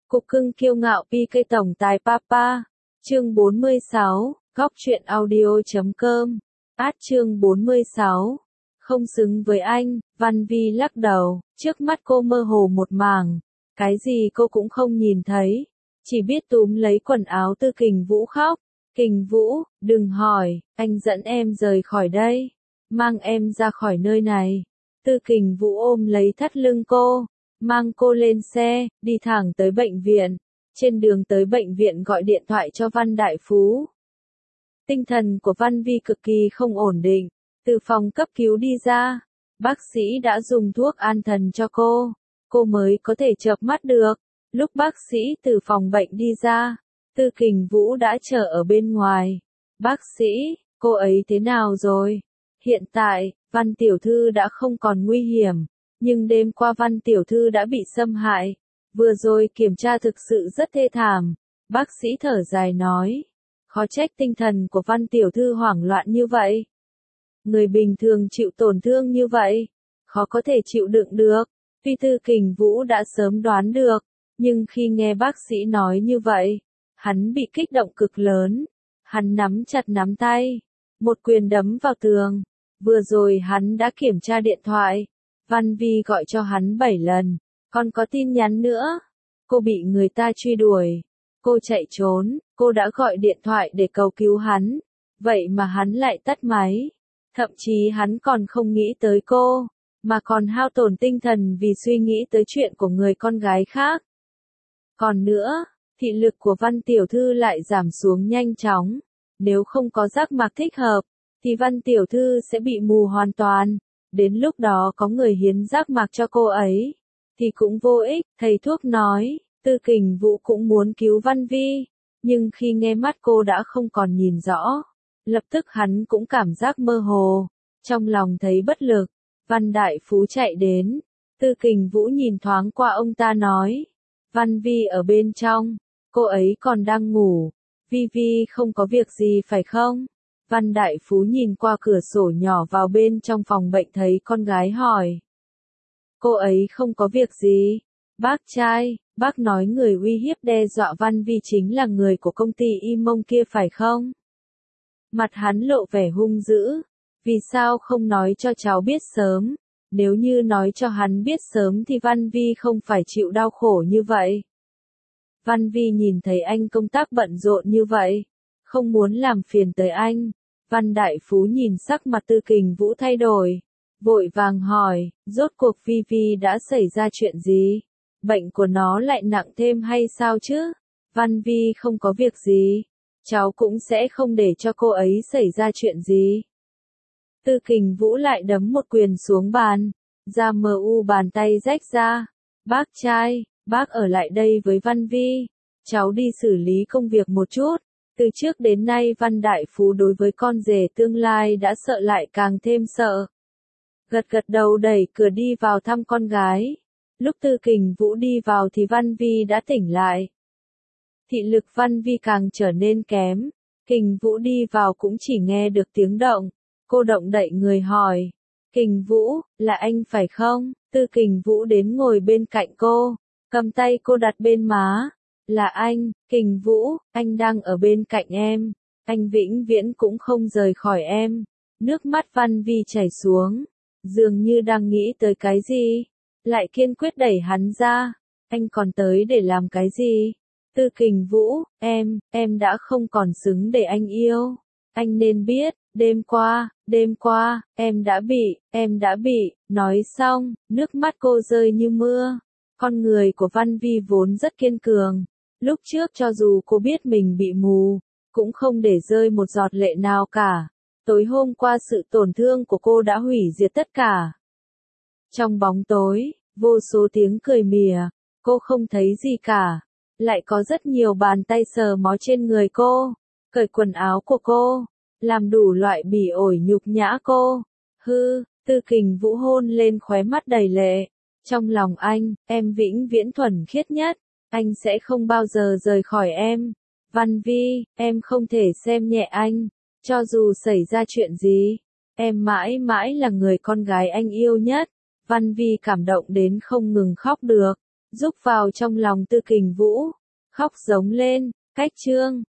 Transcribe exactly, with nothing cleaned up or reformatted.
Cục cưng kiêu ngạo pi cây tổng tài Papa. Chương bốn mươi sáu, góc truyện audio.com. Át chương bốn mươi sáu. Không xứng với anh, Văn Vi lắc đầu, trước mắt cô mơ hồ một mảng, cái gì cô cũng không nhìn thấy, chỉ biết túm lấy quần áo Tư Kình Vũ khóc. Kình Vũ, đừng hỏi, anh dẫn em rời khỏi đây, mang em ra khỏi nơi này. Tư Kình Vũ ôm lấy thắt lưng cô, mang cô lên xe, đi thẳng tới bệnh viện. Trên đường tới bệnh viện gọi điện thoại cho Văn Đại Phú. Tinh thần của Văn Vi cực kỳ không ổn định. Từ phòng cấp cứu đi ra, bác sĩ đã dùng thuốc an thần cho cô, cô mới có thể chợp mắt được. Lúc bác sĩ từ phòng bệnh đi ra, Tư Kình Vũ đã chờ ở bên ngoài. Bác sĩ, cô ấy thế nào rồi? Hiện tại, Văn tiểu thư đã không còn nguy hiểm, nhưng đêm qua Văn tiểu thư đã bị xâm hại. Vừa rồi kiểm tra thực sự rất thê thảm. Bác sĩ thở dài nói, khó trách tinh thần của Văn tiểu thư hoảng loạn như vậy. Người bình thường chịu tổn thương như vậy, khó có thể chịu đựng được. Tuy Tư Kình Vũ đã sớm đoán được, nhưng khi nghe bác sĩ nói như vậy, hắn bị kích động cực lớn. Hắn nắm chặt nắm tay, một quyền đấm vào tường. Vừa rồi hắn đã kiểm tra điện thoại, Văn Vi gọi cho hắn bảy lần, còn có tin nhắn nữa. Cô bị người ta truy đuổi, cô chạy trốn, cô đã gọi điện thoại để cầu cứu hắn, vậy mà hắn lại tắt máy. Thậm chí hắn còn không nghĩ tới cô, mà còn hao tổn tinh thần vì suy nghĩ tới chuyện của người con gái khác. Còn nữa, thị lực của Văn tiểu thư lại giảm xuống nhanh chóng. Nếu không có giác mạc thích hợp, thì Văn tiểu thư sẽ bị mù hoàn toàn. Đến lúc đó có người hiến giác mạc cho cô ấy, thì cũng vô ích. Thầy thuốc nói, Tư Kình Vũ cũng muốn cứu Văn Vi, nhưng khi nghe mắt cô đã không còn nhìn rõ, lập tức hắn cũng cảm giác mơ hồ, trong lòng thấy bất lực. Văn Đại Phú chạy đến, Tư Kình Vũ nhìn thoáng qua ông ta nói, Văn Vi ở bên trong, cô ấy còn đang ngủ, Vi Vi không có việc gì phải không? Văn Đại Phú nhìn qua cửa sổ nhỏ vào bên trong phòng bệnh thấy con gái hỏi. Cô ấy không có việc gì. Bác trai, bác nói người uy hiếp đe dọa Văn Vi chính là người của công ty Y Mông kia phải không? Mặt hắn lộ vẻ hung dữ. Vì sao không nói cho cháu biết sớm? Nếu như nói cho hắn biết sớm thì Văn Vi không phải chịu đau khổ như vậy. Văn Vi nhìn thấy anh công tác bận rộn như vậy, không muốn làm phiền tới anh. Văn Đại Phú nhìn sắc mặt Tư Kình Vũ thay đổi, vội vàng hỏi, rốt cuộc Vi Vi đã xảy ra chuyện gì? Bệnh của nó lại nặng thêm hay sao chứ? Văn Vi không có việc gì, cháu cũng sẽ không để cho cô ấy xảy ra chuyện gì. Tư Kình Vũ lại đấm một quyền xuống bàn, ra mờ u bàn tay rách ra. Bác trai, bác ở lại đây với Văn Vi, cháu đi xử lý công việc một chút. Từ trước đến nay Văn Đại Phú đối với con rể tương lai đã sợ lại càng thêm sợ. Gật gật đầu đẩy cửa đi vào thăm con gái. Lúc Tư Kình Vũ đi vào thì Văn Vi đã tỉnh lại. Thị lực Văn Vi càng trở nên kém. Kình Vũ đi vào cũng chỉ nghe được tiếng động. Cô động đậy người hỏi. Kình Vũ, là anh phải không? Tư Kình Vũ đến ngồi bên cạnh cô, cầm tay cô đặt bên má. Là anh, Kình Vũ, anh đang ở bên cạnh em. Anh vĩnh viễn cũng không rời khỏi em. Nước mắt Văn Vi chảy xuống. Dường như đang nghĩ tới cái gì. Lại kiên quyết đẩy hắn ra. Anh còn tới để làm cái gì? Tư Kình Vũ, em, em đã không còn xứng để anh yêu. Anh nên biết, đêm qua, đêm qua, em đã bị, em đã bị, nói xong, nước mắt cô rơi như mưa. Con người của Văn Vi vốn rất kiên cường. Lúc trước cho dù cô biết mình bị mù, cũng không để rơi một giọt lệ nào cả. Tối hôm qua sự tổn thương của cô đã hủy diệt tất cả. Trong bóng tối, vô số tiếng cười mỉa, cô không thấy gì cả. Lại có rất nhiều bàn tay sờ mó trên người cô, cởi quần áo của cô, làm đủ loại bỉ ổi nhục nhã cô. Hư, Tư Kình Vũ hôn lên khóe mắt đầy lệ. Trong lòng anh, em vĩnh viễn thuần khiết nhất. Anh sẽ không bao giờ rời khỏi em. Văn Vi, em không thể xem nhẹ anh. Cho dù xảy ra chuyện gì, em mãi mãi là người con gái anh yêu nhất. Văn Vi cảm động đến không ngừng khóc được. rúc vào trong lòng Tư Kình Vũ, khóc giống lên, cách chương